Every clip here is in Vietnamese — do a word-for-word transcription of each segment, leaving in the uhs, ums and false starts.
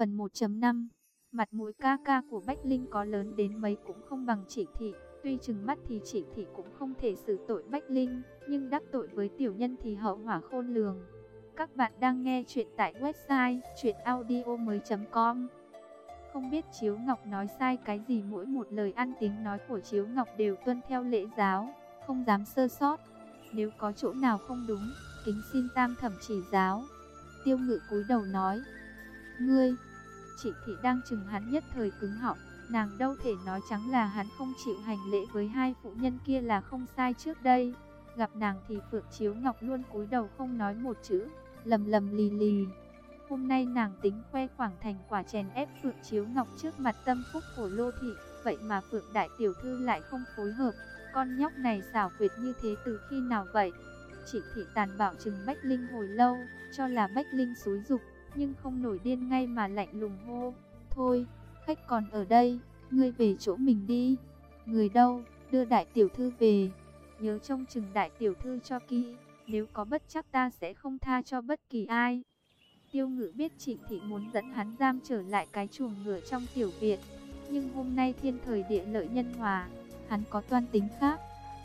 Phần một chấm năm. Mặt mũi ca ca của Bách Linh có lớn đến mấy cũng không bằng Trịnh Thị. Tuy trừng mắt thì Trịnh Thị cũng không thể xử tội Bách Linh, nhưng đắc tội với tiểu nhân thì hậu hỏa khôn lường. Các bạn đang nghe chuyện tại website truyện audio mới chấm com. Không biết Chiếu Ngọc nói sai cái gì, mỗi một lời ăn tiếng nói của Chiếu Ngọc đều tuân theo lễ giáo, không dám sơ sót. Nếu có chỗ nào không đúng, kính xin tam thẩm chỉ giáo. Tiêu Ngự cúi đầu nói: Ngươi. Trịnh Thị đang chừng hắn nhất thời cứng họng, nàng đâu thể nói trắng là hắn không chịu hành lễ với hai phụ nhân kia là không sai trước đây. Gặp nàng thì Phượng Chiếu Ngọc luôn cúi đầu không nói một chữ, lầm lầm lì lì. Hôm nay nàng tính khoe khoang thành quả chèn ép Phượng Chiếu Ngọc trước mặt tâm phúc của Lô Thị, vậy mà Phượng đại tiểu thư lại không phối hợp. Con nhóc này xảo quyệt như thế từ khi nào vậy? Trịnh Thị tàn bạo chừng Bách Linh hồi lâu, cho là Bách Linh xúi giục, nhưng không nổi điên ngay mà lạnh lùng hô: Thôi, khách còn ở đây, ngươi về chỗ mình đi. Người đâu, đưa đại tiểu thư về. Nhớ trông chừng đại tiểu thư cho kỹ, nếu có bất trắc ta sẽ không tha cho bất kỳ ai. Tiêu Ngự biết Trịnh Thị muốn dẫn hắn giam trở lại cái chuồng ngựa trong tiểu viện, nhưng hôm nay thiên thời địa lợi nhân hòa, hắn có toan tính khác,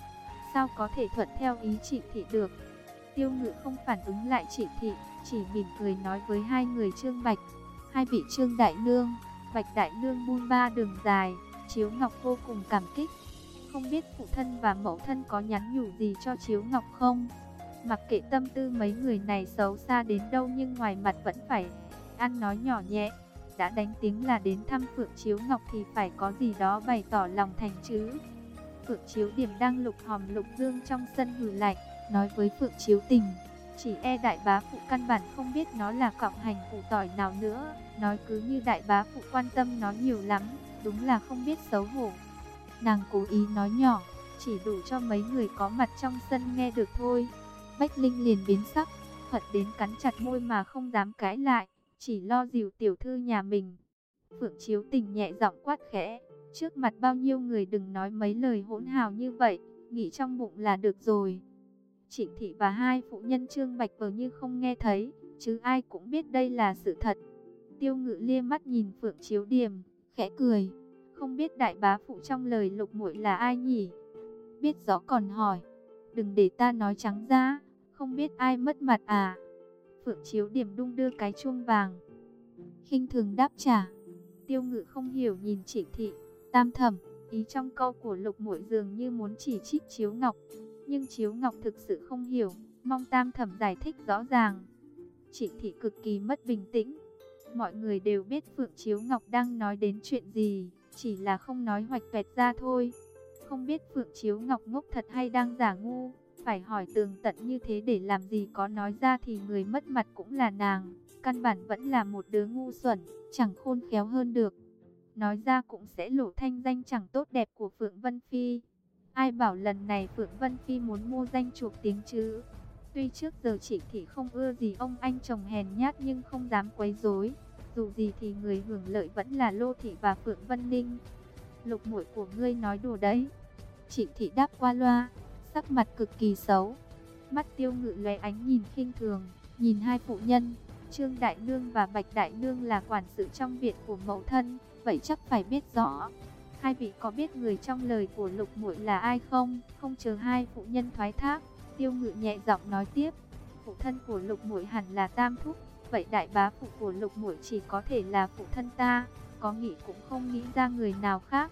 sao có thể thuận theo ý Trịnh Thị được. Tiêu Ngự không phản ứng lại Trịnh Thị, chỉ mỉm cười nói với hai người Trương Bạch: Hai vị Trương đại nương, Bạch đại nương buôn ba đường dài, Chiếu Ngọc vô cùng cảm kích. Không biết phụ thân và mẫu thân có nhắn nhủ gì cho Chiếu Ngọc không? Mặc kệ tâm tư mấy người này xấu xa đến đâu, nhưng ngoài mặt vẫn phải ăn nói nhỏ nhẹ. Đã đánh tiếng là đến thăm Phượng Chiếu Ngọc thì phải có gì đó bày tỏ lòng thành chứ. Phượng Chiếu Điểm đang lục hòm lục dương trong sân hừ lạnh, nói với Phượng Chiếu Tình: Chỉ e đại bá phụ căn bản không biết nó là cọng hành củ tỏi nào nữa, nói cứ như đại bá phụ quan tâm nó nhiều lắm, đúng là không biết xấu hổ. Nàng cố ý nói nhỏ, chỉ đủ cho mấy người có mặt trong sân nghe được thôi. Bách Linh liền biến sắc, hận đến cắn chặt môi mà không dám cãi lại, chỉ lo dìu tiểu thư nhà mình. Phượng Chiếu Tình nhẹ giọng quát khẽ: Trước mặt bao nhiêu người đừng nói mấy lời hỗn hào như vậy, nghĩ trong bụng là được rồi. Trịnh Thị và hai phụ nhân Trương Bạch vờ như không nghe thấy, chứ ai cũng biết đây là sự thật. Tiêu Ngự lia mắt nhìn Phượng Chiếu Điềm, khẽ cười: Không biết đại bá phụ trong lời lục muội là ai nhỉ? Biết rõ còn hỏi, đừng để ta nói trắng ra, không biết ai mất mặt à? Phượng Chiếu Điềm đung đưa cái chuông vàng, khinh thường đáp trả. Tiêu Ngự không hiểu nhìn Trịnh Thị: Tam thẩm, ý trong câu của lục muội dường như muốn chỉ trích Chiếu Ngọc, nhưng Chiếu Ngọc thực sự không hiểu, mong tam thẩm giải thích rõ ràng. Trịnh Thị cực kỳ mất bình tĩnh. Mọi người đều biết Phượng Chiếu Ngọc đang nói đến chuyện gì, chỉ là không nói hoạch toẹt ra thôi. Không biết Phượng Chiếu Ngọc ngốc thật hay đang giả ngu, phải hỏi tường tận như thế để làm gì, có nói ra thì người mất mặt cũng là nàng, căn bản vẫn là một đứa ngu xuẩn, chẳng khôn khéo hơn được. Nói ra cũng sẽ lộ thanh danh chẳng tốt đẹp của Phượng Vân Phi. Ai bảo lần này Phượng Vân Phi muốn mua danh chuộc tiếng chứ. Tuy trước giờ Trịnh Thị không ưa gì ông anh chồng hèn nhát nhưng không dám quấy rối. Dù gì thì người hưởng lợi vẫn là Lô Thị và Phượng Vân Ninh. Lục muội của ngươi nói đùa đấy. Trịnh Thị đáp qua loa, sắc mặt cực kỳ xấu. Mắt Tiêu Ngự lóe ánh nhìn khinh thường, nhìn hai phụ nhân, Trương đại nương và Bạch đại nương là quản sự trong viện của mẫu thân, vậy chắc phải biết rõ. Hai vị có biết người trong lời của lục muội là ai không? Không chờ hai phụ nhân thoái thác, Tiêu Ngự nhẹ giọng nói tiếp: Phụ thân của lục muội hẳn là Tam thúc, vậy đại bá phụ của lục muội chỉ có thể là phụ thân ta, có nghĩ cũng không nghĩ ra người nào khác.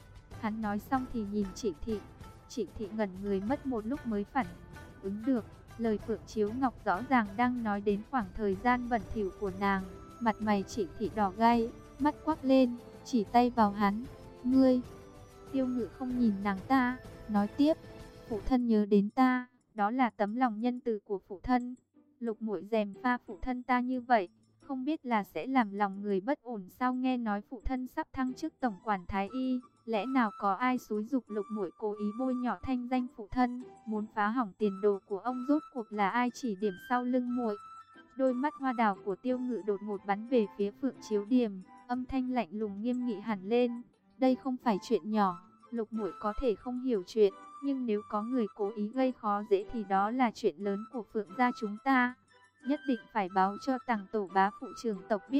Hắn nói xong thì nhìn Trịnh Thị. Trịnh Thị ngẩn người mất một lúc mới phản ứng được, lời Phượng Chiếu Ngọc rõ ràng đang nói đến khoảng thời gian bẩn thỉu của nàng. Mặt mày Trịnh Thị đỏ gay, mắt quắc lên, chỉ tay vào hắn: Ngươi. Tiêu Ngự không nhìn nàng ta, nói tiếp: Phụ thân nhớ đến ta, đó là tấm lòng nhân từ của phụ thân. Lục muội gièm pha phụ thân ta như vậy, không biết là sẽ làm lòng người bất ổn sao? Nghe nói phụ thân sắp thăng chức tổng quản thái y, lẽ nào có ai xúi giục lục muội cố ý bôi nhọ thanh danh phụ thân, muốn phá hỏng tiền đồ của ông? Rốt cuộc là ai chỉ điểm sau lưng muội? Đôi mắt hoa đào của Tiêu Ngự đột ngột bắn về phía Phượng Chiếu Điềm, âm thanh lạnh lùng nghiêm nghị hẳn lên: Đây không phải chuyện nhỏ, lục muội có thể không hiểu chuyện, nhưng nếu có người cố ý gây khó dễ thì đó là chuyện lớn của Phượng gia chúng ta. Nhất định phải báo cho Tằng tổ bá phụ trưởng tộc biết,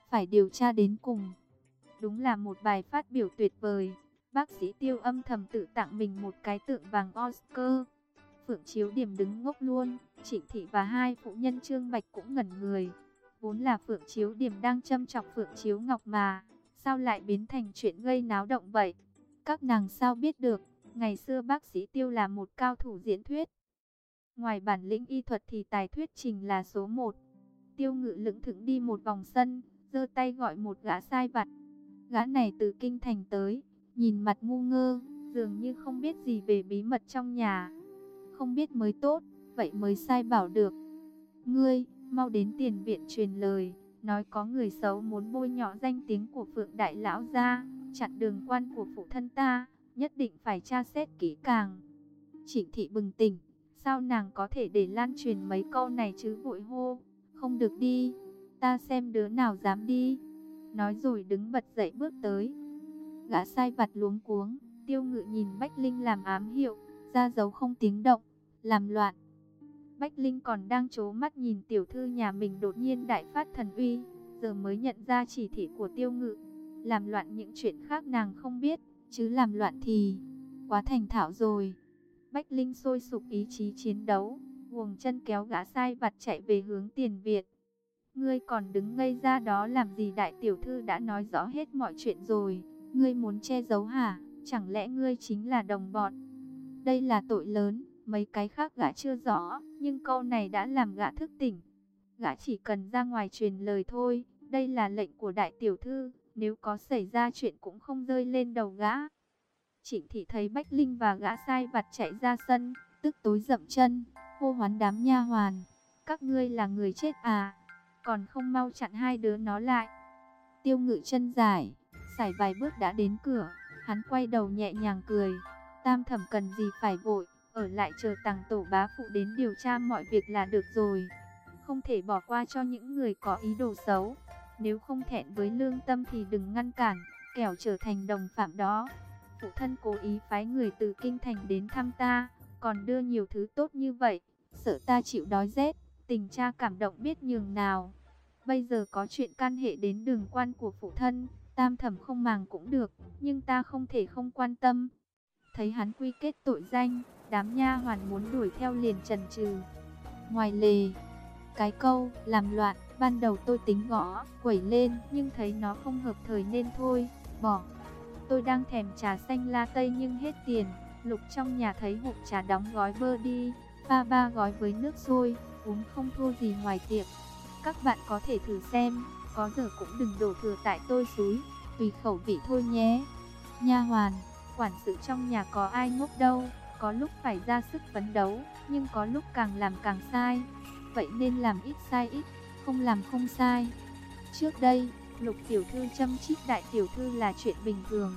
phải điều tra đến cùng. Đúng là một bài phát biểu tuyệt vời. Bác sĩ Tiêu âm thầm tự tặng mình một cái tượng vàng Oscar. Phượng Chiếu Điểm đứng ngốc luôn, Trịnh Thị và hai phụ nhân Trương Bạch cũng ngẩn người. Vốn là Phượng Chiếu Điểm đang châm chọc Phượng Chiếu Ngọc mà, sao lại biến thành chuyện gây náo động vậy? Các nàng sao biết được, ngày xưa bác sĩ Tiêu là một cao thủ diễn thuyết. Ngoài bản lĩnh y thuật thì tài thuyết trình là số một. Tiêu Ngự lững thững đi một vòng sân, giơ tay gọi một gã sai vặt. Gã này từ kinh thành tới, nhìn mặt ngu ngơ, dường như không biết gì về bí mật trong nhà. Không biết mới tốt, vậy mới sai bảo được. Ngươi, mau đến tiền viện truyền lời, nói có người xấu muốn bôi nhọ danh tiếng của Phượng Đại Lão gia, chặn đường quan của phụ thân ta, nhất định phải tra xét kỹ càng. Trịnh Thị bừng tỉnh, sao nàng có thể để lan truyền mấy câu này chứ, vội hô, không được đi, ta xem đứa nào dám đi. Nói rồi đứng bật dậy bước tới. Gã sai vặt luống cuống, Tiêu Ngự nhìn Bách Linh làm ám hiệu, ra dấu không tiếng động, làm loạn. Bách Linh còn đang trố mắt nhìn tiểu thư nhà mình đột nhiên đại phát thần uy, giờ mới nhận ra chỉ thị của Tiêu Ngự. Làm loạn những chuyện khác nàng không biết, chứ làm loạn thì quá thành thạo rồi. Bách Linh sôi sục ý chí chiến đấu, guồng chân kéo gã sai vặt chạy về hướng tiền viện. Ngươi còn đứng ngây ra đó làm gì, đại tiểu thư đã nói rõ hết mọi chuyện rồi, ngươi muốn che giấu hả? Chẳng lẽ ngươi chính là đồng bọn? Đây là tội lớn, mấy cái khác gã chưa rõ, nhưng câu này đã làm gã thức tỉnh. Gã chỉ cần ra ngoài truyền lời thôi, đây là lệnh của đại tiểu thư, nếu có xảy ra chuyện cũng không rơi lên đầu gã. Trịnh Thị thấy Bách Linh và gã sai vặt chạy ra sân, tức tối dậm chân, hô hoán đám nha hoàn. Các ngươi là người chết à? Còn không mau chặn hai đứa nó lại. Tiêu Ngự chân dài, sải vài bước đã đến cửa, hắn quay đầu nhẹ nhàng cười. Tam thẩm cần gì phải vội, ở lại chờ Tằng tổ bá phụ đến điều tra mọi việc là được rồi. Không thể bỏ qua cho những người có ý đồ xấu. Nếu không thẹn với lương tâm thì đừng ngăn cản, kẻo trở thành đồng phạm đó. Phụ thân cố ý phái người từ kinh thành đến thăm ta, còn đưa nhiều thứ tốt như vậy, sợ ta chịu đói rét, tình cha cảm động biết nhường nào. Bây giờ có chuyện can hệ đến đường quan của phụ thân, tam thẩm không màng cũng được, nhưng ta không thể không quan tâm. Thấy hắn quy kết tội danh, đám nha hoàn muốn đuổi theo liền chần chừ. Ngoài lề, cái câu làm loạn, ban đầu tôi tính gõ, quẩy lên, nhưng thấy nó không hợp thời nên thôi, bỏ. Tôi đang thèm trà xanh la tây nhưng hết tiền. Lục trong nhà thấy hộp trà đóng gói bơ đi, pha ba gói với nước sôi, uống không thua gì ngoài tiệm. Các bạn có thể thử xem, có giờ cũng đừng đổ thừa tại tôi xúi, tùy khẩu vị thôi nhé. Nha hoàn, quản sự trong nhà có ai ngốc đâu, có lúc phải ra sức phấn đấu, nhưng có lúc càng làm càng sai. Vậy nên làm ít sai ít, không làm không sai. Trước đây, Lục tiểu thư châm chích đại tiểu thư là chuyện bình thường.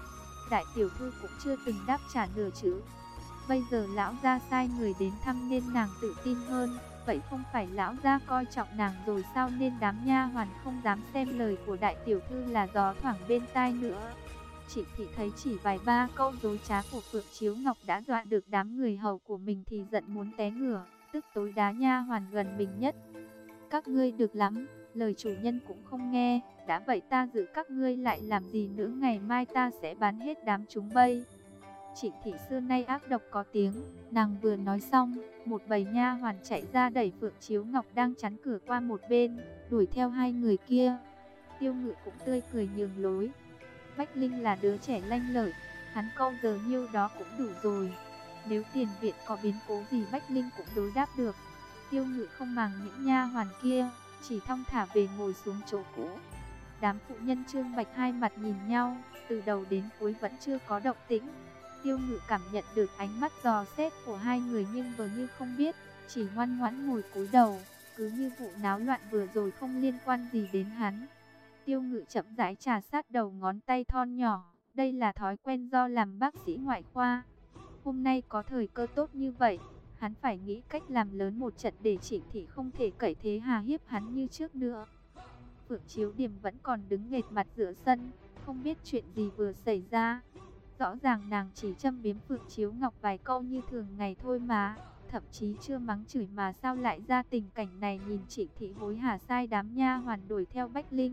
Đại tiểu thư cũng chưa từng đáp trả nửa chữ. Bây giờ lão gia sai người đến thăm nên nàng tự tin hơn. Vậy không phải lão gia coi trọng nàng rồi sao, nên đám nha hoàn không dám xem lời của đại tiểu thư là gió thoảng bên tai nữa. Chị Thị thấy chỉ vài ba câu dối trá của Phượng Chiếu Ngọc đã dọa được đám người hầu của mình thì giận muốn té ngửa, tức tối đá nha hoàn gần mình nhất. Các ngươi được lắm, lời chủ nhân cũng không nghe, đã vậy ta giữ các ngươi lại làm gì nữa, ngày mai ta sẽ bán hết đám chúng bây. Trịnh Thị xưa nay ác độc có tiếng, nàng vừa nói xong, một bầy nha hoàn chạy ra đẩy Phượng Chiếu Ngọc đang chắn cửa qua một bên, đuổi theo hai người kia. Tiêu Ngự cũng tươi cười nhường lối. Bách Linh là đứa trẻ lanh lợi, hắn câu giờ nhiêu đó cũng đủ rồi. Nếu tiền viện có biến cố gì Bách Linh cũng đối đáp được. Tiêu Ngự không màng những nha hoàn kia, chỉ thong thả về ngồi xuống chỗ cũ. Đám phụ nhân Trương Bạch hai mặt nhìn nhau, từ đầu đến cuối vẫn chưa có động tĩnh. Tiêu Ngự cảm nhận được ánh mắt dò xét của hai người nhưng vờ như không biết, chỉ ngoan ngoãn ngồi cúi đầu, cứ như vụ náo loạn vừa rồi không liên quan gì đến hắn. Tiêu Ngự chậm rãi trà sát đầu ngón tay thon nhỏ, đây là thói quen do làm bác sĩ ngoại khoa. Hôm nay có thời cơ tốt như vậy, hắn phải nghĩ cách làm lớn một trận để Trịnh Thị không thể cậy thế hà hiếp hắn như trước nữa. Phượng Chiếu Điểm vẫn còn đứng nghệt mặt giữa sân, không biết chuyện gì vừa xảy ra. Rõ ràng nàng chỉ châm biếm Phượng Chiếu Ngọc vài câu như thường ngày thôi mà, thậm chí chưa mắng chửi mà sao lại ra tình cảnh này. Nhìn Trịnh Thị hối hả sai đám nha hoàn đuổi theo Bách Linh,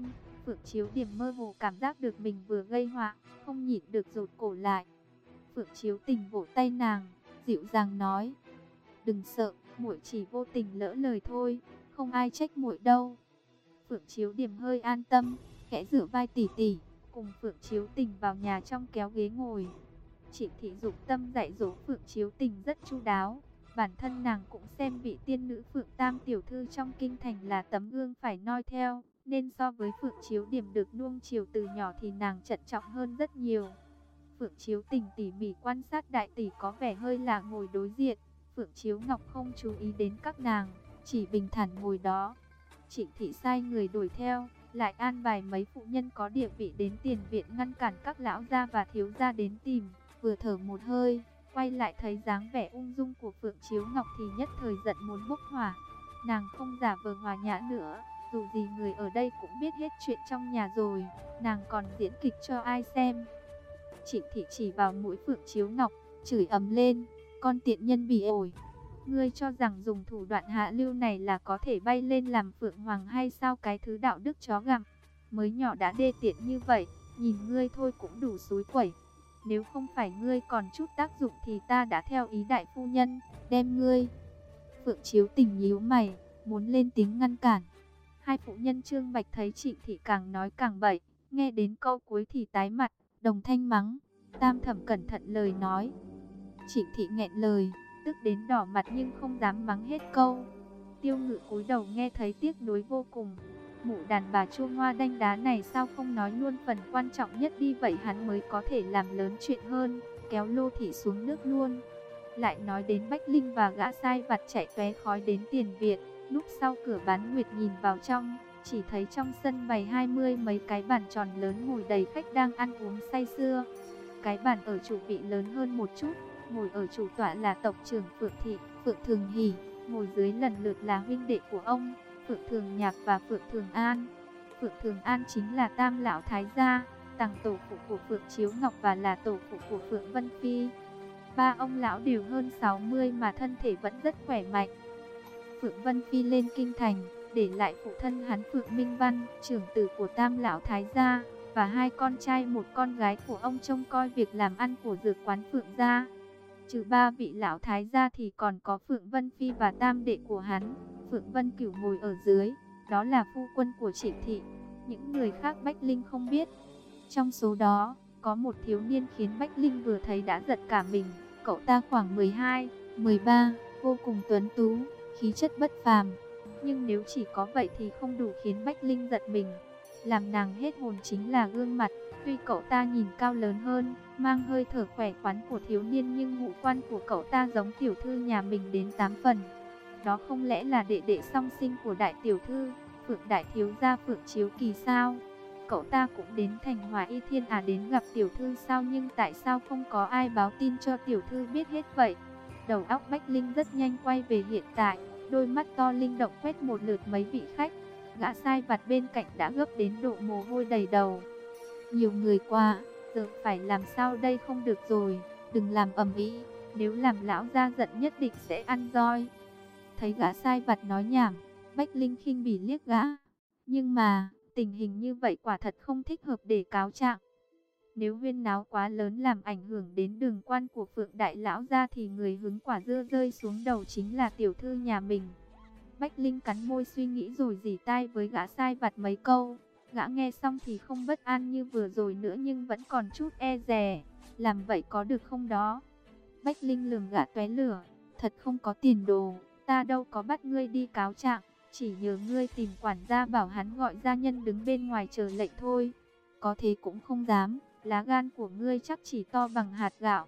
Phượng Chiếu Điểm mơ hồ cảm giác được mình vừa gây họa, không nhịn được rụt cổ lại. Phượng Chiếu Tình vỗ tay nàng, dịu dàng nói: "Đừng sợ, muội chỉ vô tình lỡ lời thôi, không ai trách muội đâu." Phượng Chiếu Điểm hơi an tâm, khẽ rửa vai tỷ tỷ, cùng Phượng Chiếu Tình vào nhà trong kéo ghế ngồi. Trịnh Thị Dục Tâm dạy dỗ Phượng Chiếu Tình rất chu đáo, bản thân nàng cũng xem vị tiên nữ Phượng Tam tiểu thư trong kinh thành là tấm gương phải noi theo, nên so với Phượng Chiếu Điểm được nuông chiều từ nhỏ thì nàng trân trọng hơn rất nhiều. Phượng Chiếu Tình tỉ mỉ quan sát đại tỷ có vẻ hơi lạ ngồi đối diện, Phượng Chiếu Ngọc không chú ý đến các nàng, chỉ bình thản ngồi đó. Trịnh Thị sai người đuổi theo, lại an bài mấy phụ nhân có địa vị đến tiền viện ngăn cản các lão gia và thiếu gia đến tìm. Vừa thở một hơi, quay lại thấy dáng vẻ ung dung của Phượng Chiếu Ngọc thì nhất thời giận muốn bốc hỏa. Nàng không giả vờ hòa nhã nữa, dù gì người ở đây cũng biết hết chuyện trong nhà rồi, nàng còn diễn kịch cho ai xem. Trịnh Thị chỉ vào mũi Phượng Chiếu Ngọc, chửi ầm lên: "Con tiện nhân bỉ ổi! Ngươi cho rằng dùng thủ đoạn hạ lưu này là có thể bay lên làm Phượng Hoàng hay sao? Cái thứ đạo đức chó gặm, mới nhỏ đã đê tiện như vậy, nhìn ngươi thôi cũng đủ xúi quẩy. Nếu không phải ngươi còn chút tác dụng thì ta đã theo ý đại phu nhân, đem ngươi." Phượng Chiếu Tình nhíu mày, muốn lên tiếng ngăn cản. Hai phụ nhân Trương Bạch thấy Trịnh Thị càng nói càng bậy, nghe đến câu cuối thì tái mặt, đồng thanh mắng: "Tam thẩm cẩn thận lời nói." Trịnh Thị nghẹn lời, tức đến đỏ mặt nhưng không dám mắng hết câu. Tiêu Ngự cúi đầu nghe thấy tiếc nuối vô cùng. Mụ đàn bà chua ngoa đanh đá này sao không nói luôn phần quan trọng nhất đi, vậy hắn mới có thể làm lớn chuyện hơn, kéo Lô Thị xuống nước luôn. Lại nói đến Bách Linh và gã sai vặt chạy tóe khói đến tiền viện. Lúc sau cửa bán nguyệt nhìn vào trong, chỉ thấy trong sân bày hai mươi mấy cái bàn tròn lớn ngồi đầy khách đang ăn uống say sưa. Cái bàn ở chủ vị lớn hơn một chút, ngồi ở chủ tọa là tộc trưởng Phượng Thị, Phượng Thường Hỷ, ngồi dưới lần lượt là huynh đệ của ông, Phượng Thường Nhạc và Phượng Thường An. Phượng Thường An chính là tam lão thái gia, tằng tổ phụ của Phượng Chiếu Ngọc và là tổ phụ của Phượng Vân Phi. Ba ông lão đều hơn sáu mươi mà thân thể vẫn rất khỏe mạnh. Phượng Vân Phi lên kinh thành, để lại phụ thân hắn Phượng Minh Văn, trưởng tử của tam lão thái gia, và hai con trai một con gái của ông trông coi việc làm ăn của dược quán Phượng gia. Trừ ba vị lão thái gia thì còn có Phượng Vân Phi và tam đệ của hắn, Phượng Vân Cửu ngồi ở dưới, đó là phu quân của Trịnh Thị. Những người khác Bách Linh không biết. Trong số đó, có một thiếu niên khiến Bách Linh vừa thấy đã giật cả mình. Cậu ta khoảng mười hai, mười ba, vô cùng tuấn tú, khí chất bất phàm. Nhưng nếu chỉ có vậy thì không đủ khiến Bách Linh giật mình. Làm nàng hết hồn chính là gương mặt. Tuy cậu ta nhìn cao lớn hơn, mang hơi thở khỏe khoắn của thiếu niên, nhưng ngũ quan của cậu ta giống tiểu thư nhà mình đến tám phần. Đó không lẽ là đệ đệ song sinh của đại tiểu thư, Phượng đại thiếu gia Phượng Chiếu Kỳ sao? Cậu ta cũng đến thành Hòa Y Thiên à, đến gặp tiểu thư sao? Nhưng tại sao không có ai báo tin cho tiểu thư biết hết vậy? Đầu óc Bách Linh rất nhanh quay về hiện tại, đôi mắt to linh động quét một lượt mấy vị khách. Gã sai vặt bên cạnh đã gấp đến độ mồ hôi đầy đầu. Nhiều người qua, giờ phải làm sao đây? Không được rồi, đừng làm ầm ĩ, nếu làm lão gia giận nhất định sẽ ăn roi. Thấy gã sai vặt nói nhảm, Bách Linh khinh bỉ liếc gã. Nhưng mà, tình hình như vậy quả thật không thích hợp để cáo trạng. Nếu huyên náo quá lớn làm ảnh hưởng đến đường quan của Phượng đại lão gia thì người hứng quả dưa rơi xuống đầu chính là tiểu thư nhà mình. Bách Linh cắn môi suy nghĩ rồi rỉ tai với gã sai vặt mấy câu. Gã nghe xong thì không bất an như vừa rồi nữa nhưng vẫn còn chút e dè. Làm vậy có được không đó? Bách Linh lườm gã tóe lửa. Thật không có tiền đồ, ta đâu có bắt ngươi đi cáo trạng, chỉ nhờ ngươi tìm quản gia bảo hắn gọi gia nhân đứng bên ngoài chờ lệnh thôi. Có thế cũng không dám, lá gan của ngươi chắc chỉ to bằng hạt gạo.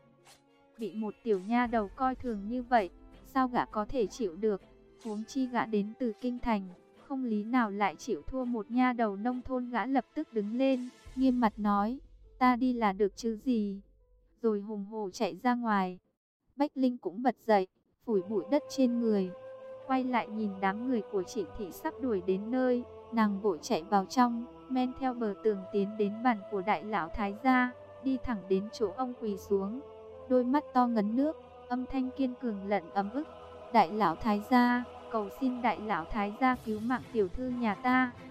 Bị một tiểu nha đầu coi thường như vậy, sao gã có thể chịu được? Huống chi gã đến từ kinh thành, không lý nào lại chịu thua một nha đầu nông thôn. Gã lập tức đứng lên, nghiêm mặt nói, ta đi là được chứ gì? Rồi hùng hổ chạy ra ngoài. Bách Linh cũng bật dậy, phủi bụi đất trên người, quay lại nhìn đám người của Trịnh Thị sắp đuổi đến nơi, nàng vội chạy vào trong, men theo bờ tường tiến đến bàn của đại lão thái gia, đi thẳng đến chỗ ông quỳ xuống, đôi mắt to ngấn nước, âm thanh kiên cường lẫn ấm ức. Đại lão thái gia, cầu xin đại lão thái gia cứu mạng tiểu thư nhà ta.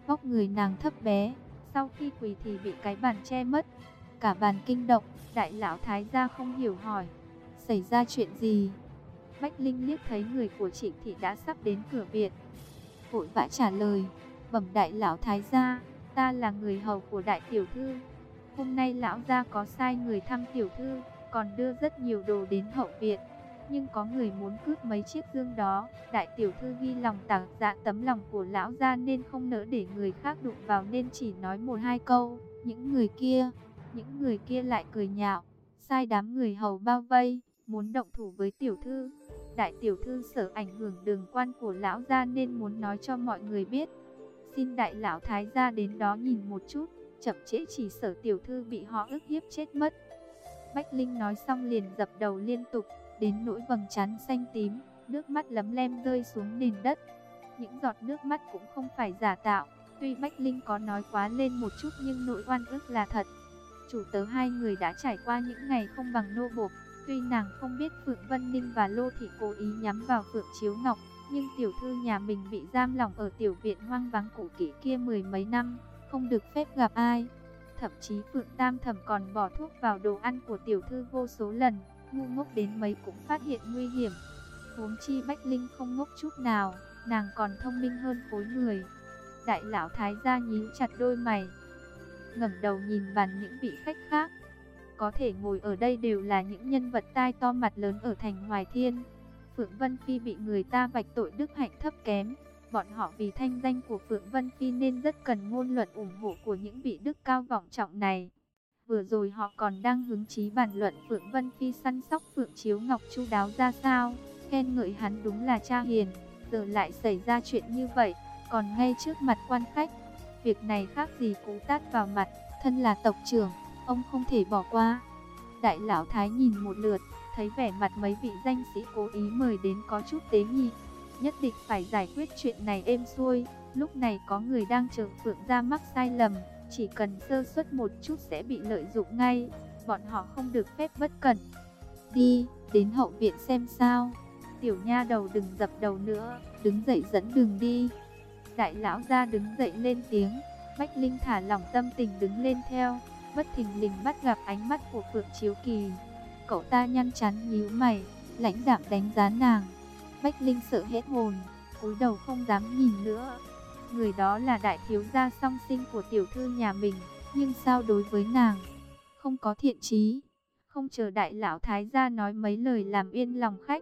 Vóc người nàng thấp bé, sau khi quỳ thì bị cái bàn che mất. Cả bàn kinh động, đại lão thái gia không hiểu hỏi, xảy ra chuyện gì? Bách Linh liếc thấy người của Trịnh thị đã sắp đến cửa viện, vội vã trả lời, bẩm đại lão thái gia, ta là người hầu của đại tiểu thư. Hôm nay lão gia có sai người thăm tiểu thư, còn đưa rất nhiều đồ đến hậu viện. Nhưng có người muốn cướp mấy chiếc dương đó. Đại tiểu thư ghi lòng tạc dạ tấm lòng của lão gia nên không nỡ để người khác đụng vào, nên chỉ nói một hai câu. Những người kia, những người kia lại cười nhạo, sai đám người hầu bao vây, muốn động thủ với tiểu thư. Đại tiểu thư sợ ảnh hưởng đường quan của lão gia nên muốn nói cho mọi người biết. Xin đại lão thái gia đến đó nhìn một chút, chậm trễ chỉ sợ tiểu thư bị họ ức hiếp chết mất. Bách Linh nói xong liền dập đầu liên tục, đến nỗi vầng trán xanh tím, nước mắt lấm lem rơi xuống nền đất. Những giọt nước mắt cũng không phải giả tạo, tuy Bách Linh có nói quá lên một chút nhưng nỗi oan ức là thật. Chủ tớ hai người đã trải qua những ngày không bằng nô bộc, tuy nàng không biết Phượng Vân Ninh và Lô Thị cố ý nhắm vào Phượng Chiếu Ngọc, nhưng tiểu thư nhà mình bị giam lỏng ở tiểu viện hoang vắng cũ kỹ kia mười mấy năm, không được phép gặp ai. Thậm chí Phượng Tam Thẩm còn bỏ thuốc vào đồ ăn của tiểu thư vô số lần, ngu ngốc đến mấy cũng phát hiện nguy hiểm. Huống chi Bách Linh không ngốc chút nào, nàng còn thông minh hơn khối người. Đại lão thái gia nhíu chặt đôi mày, ngẩng đầu nhìn bàn những vị khách khác. Có thể ngồi ở đây đều là những nhân vật tai to mặt lớn ở thành Hoài Thiên. Phượng Vân Phi bị người ta vạch tội đức hạnh thấp kém. Bọn họ vì thanh danh của Phượng Vân Phi nên rất cần ngôn luận ủng hộ của những vị đức cao vọng trọng này. Vừa rồi họ còn đang hứng chí bàn luận Phượng Vân Phi săn sóc Phượng Chiếu Ngọc chu đáo ra sao, khen ngợi hắn đúng là cha hiền. Giờ lại xảy ra chuyện như vậy, còn ngay trước mặt quan khách. Việc này khác gì cú tát vào mặt, thân là tộc trưởng, ông không thể bỏ qua. Đại lão thái nhìn một lượt, thấy vẻ mặt mấy vị danh sĩ cố ý mời đến có chút tế nhị, nhất định phải giải quyết chuyện này êm xuôi. Lúc này có người đang chờ Phượng gia mắc sai lầm, chỉ cần sơ suất một chút sẽ bị lợi dụng ngay. Bọn họ không được phép bất cẩn. Đi, đến hậu viện xem sao. Tiểu nha đầu đừng dập đầu nữa, đứng dậy dẫn đường đi. Đại lão gia đứng dậy lên tiếng. Bách Linh thả lỏng tâm tình đứng lên theo, bất thình lình bắt gặp ánh mắt của Phượng Chiếu Kỳ. Cậu ta nhăn chán nhíu mày, lãnh đạm đánh giá nàng. Bách Linh sợ hết hồn, cúi đầu không dám nhìn nữa. Người đó là đại thiếu gia song sinh của tiểu thư nhà mình, nhưng sao đối với nàng không có thiện chí. Không chờ đại lão thái gia nói mấy lời làm yên lòng khách,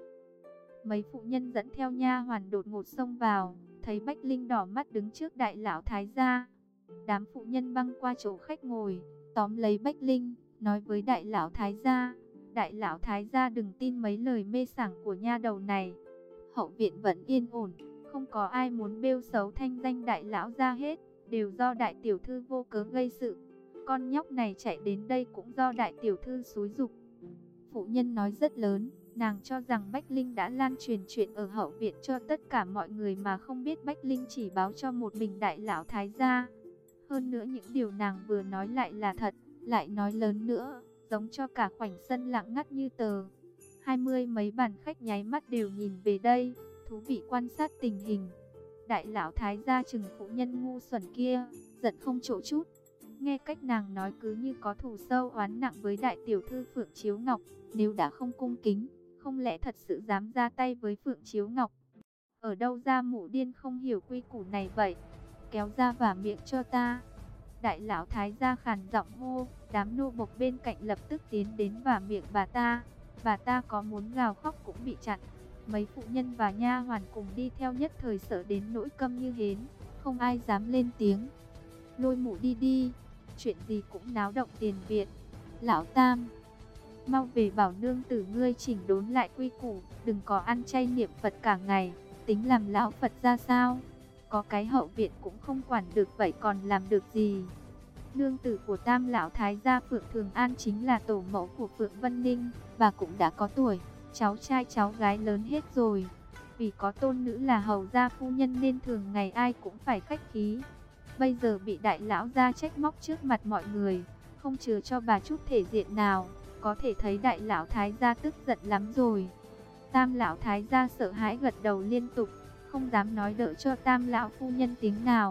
mấy phụ nhân dẫn theo nha hoàn đột ngột xông vào, thấy Bách Linh đỏ mắt đứng trước đại lão thái gia. Đám phụ nhân băng qua chỗ khách ngồi, tóm lấy Bách Linh, nói với đại lão thái gia. Đại lão thái gia đừng tin mấy lời mê sảng của nha đầu này. Hậu viện vẫn yên ổn, không có ai muốn bêu xấu thanh danh đại lão gia hết, đều do đại tiểu thư vô cớ gây sự. Con nhóc này chạy đến đây cũng do đại tiểu thư xúi giục. Phụ nhân nói rất lớn, nàng cho rằng Bách Linh đã lan truyền chuyện ở hậu viện cho tất cả mọi người mà không biết Bách Linh chỉ báo cho một mình đại lão thái gia. Hơn nữa những điều nàng vừa nói lại là thật, lại nói lớn nữa, giống cho cả khoảnh sân lặng ngắt như tờ. Hai mươi mấy bàn khách nháy mắt đều nhìn về đây, thú vị quan sát tình hình. Đại lão thái gia chừng phụ nhân ngu xuẩn kia, giận không chỗ chút. Nghe cách nàng nói cứ như có thù sâu oán nặng với đại tiểu thư Phượng Chiếu Ngọc. Nếu đã không cung kính, không lẽ thật sự dám ra tay với Phượng Chiếu Ngọc? Ở đâu ra mụ điên không hiểu quy củ này vậy? Kéo ra vả miệng cho ta. Đại lão thái gia khàn giọng hô. Đám nô bộc bên cạnh lập tức tiến đến vả miệng bà ta. Bà ta có muốn gào khóc cũng bị chặn. Mấy phụ nhân và nha hoàn cùng đi theo nhất thời sợ đến nỗi câm như hến, không ai dám lên tiếng. Lôi mụ đi đi, chuyện gì cũng náo động tiền viện. Lão Tam, mau về bảo nương tử ngươi chỉnh đốn lại quy củ, đừng có ăn chay niệm Phật cả ngày, tính làm lão Phật ra sao? Có cái hậu viện cũng không quản được vậy còn làm được gì? Nương tử của Tam lão thái gia Phượng Thường An chính là tổ mẫu của Phượng Vân Ninh, bà cũng đã có tuổi, cháu trai cháu gái lớn hết rồi. Vì có tôn nữ là hầu gia phu nhân nên thường ngày ai cũng phải khách khí. Bây giờ bị đại lão gia trách móc trước mặt mọi người, không chừa cho bà chút thể diện nào, có thể thấy đại lão thái gia tức giận lắm rồi. Tam lão thái gia sợ hãi gật đầu liên tục, không dám nói đỡ cho Tam lão phu nhân tiếng nào.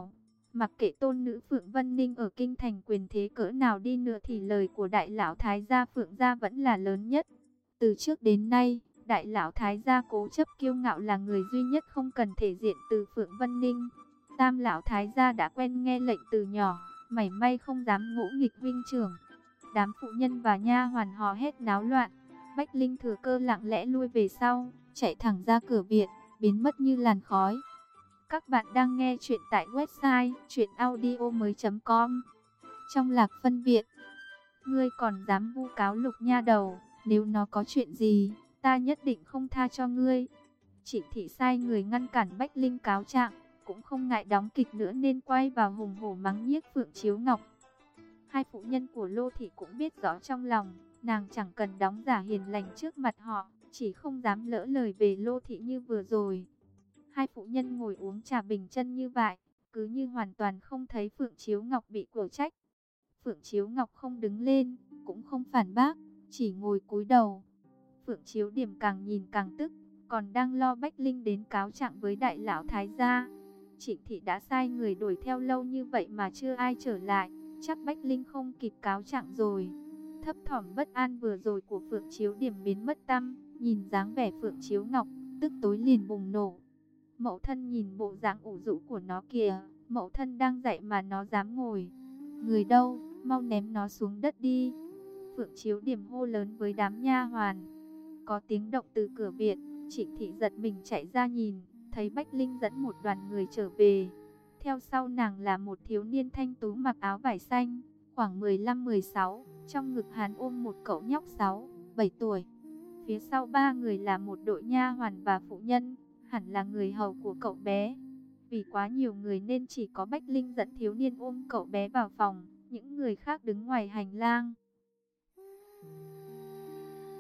Mặc kệ tôn nữ Phượng Vân Ninh ở kinh thành quyền thế cỡ nào đi nữa thì lời của đại lão thái gia Phượng gia vẫn là lớn nhất. Từ trước đến nay, đại lão thái gia cố chấp kiêu ngạo là người duy nhất không cần thể diện từ Phượng Vân Ninh. Tam lão thái gia đã quen nghe lệnh từ nhỏ, mảy may không dám ngỗ nghịch huynh trưởng. Đám phụ nhân và nha hoàn hò hét náo loạn. Bách Linh thừa cơ lặng lẽ lui về sau, chạy thẳng ra cửa viện, biến mất như làn khói. Các bạn đang nghe chuyện tại website truyện audio mới chấm com. Trong Lạc Phân Viện, ngươi còn dám vu cáo Lục nha đầu, nếu nó có chuyện gì, ta nhất định không tha cho ngươi. Trịnh thị sai người ngăn cản Bách Linh cáo trạng, cũng không ngại đóng kịch nữa nên quay vào hùng hổ mắng nhiếc Phượng Chiếu Ngọc. Hai phụ nhân của Lô thị cũng biết rõ trong lòng, nàng chẳng cần đóng giả hiền lành trước mặt họ, chỉ không dám lỡ lời về Lô thị như vừa rồi. Hai phụ nhân ngồi uống trà bình chân như vậy, cứ như hoàn toàn không thấy Phượng Chiếu Ngọc bị quở trách. Phượng Chiếu Ngọc không đứng lên, cũng không phản bác, chỉ ngồi cúi đầu. Phượng Chiếu Điểm càng nhìn càng tức, còn đang lo Bách Linh đến cáo trạng với đại lão thái gia. Trịnh thị đã sai người đuổi theo lâu như vậy mà chưa ai trở lại, chắc Bách Linh không kịp cáo trạng rồi. Thấp thỏm bất an vừa rồi của Phượng Chiếu Điểm biến mất tăm, nhìn dáng vẻ Phượng Chiếu Ngọc, tức tối liền bùng nổ. Mẫu thân nhìn bộ dạng ủ rũ của nó kìa, mẫu thân đang dậy mà nó dám ngồi. Người đâu, mau ném nó xuống đất đi. Phượng Chiếu Điểm hô lớn với đám nha hoàn. Có tiếng động từ cửa viện, Trịnh thị giật mình chạy ra nhìn, thấy Bách Linh dẫn một đoàn người trở về. Theo sau nàng là một thiếu niên thanh tú mặc áo vải xanh, khoảng mười lăm mười sáu, trong ngực hắn ôm một cậu nhóc sáu bảy tuổi. Phía sau ba người là một đội nha hoàn và phụ nhân, hẳn là người hầu của cậu bé. Vì quá nhiều người nên chỉ có Bách Linh dẫn thiếu niên ôm cậu bé vào phòng, những người khác đứng ngoài hành lang.